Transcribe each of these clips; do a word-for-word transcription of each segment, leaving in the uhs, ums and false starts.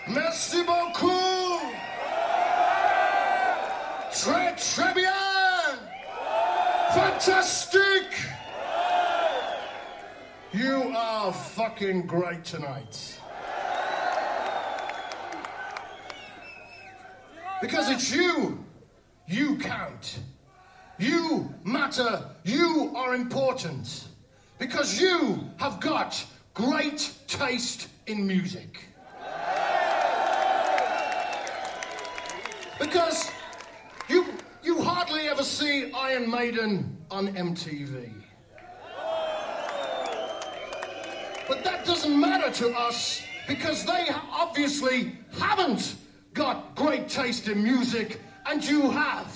Merci beaucoup. Très, très bien. Fantastic. You are fucking great tonight. Because it's you. You count. You matter. You are important. Because you have got great taste in music. Because you you hardly ever see Iron Maiden on M T V. But that doesn't matter to us because they obviously haven't got great taste in music, and you have.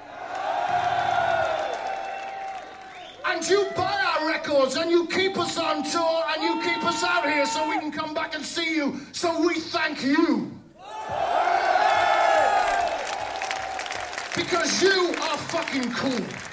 And you buy our records and you keep us on tour and you keep us out here so we can come back and see you. So we thank you. Because you are fucking cool.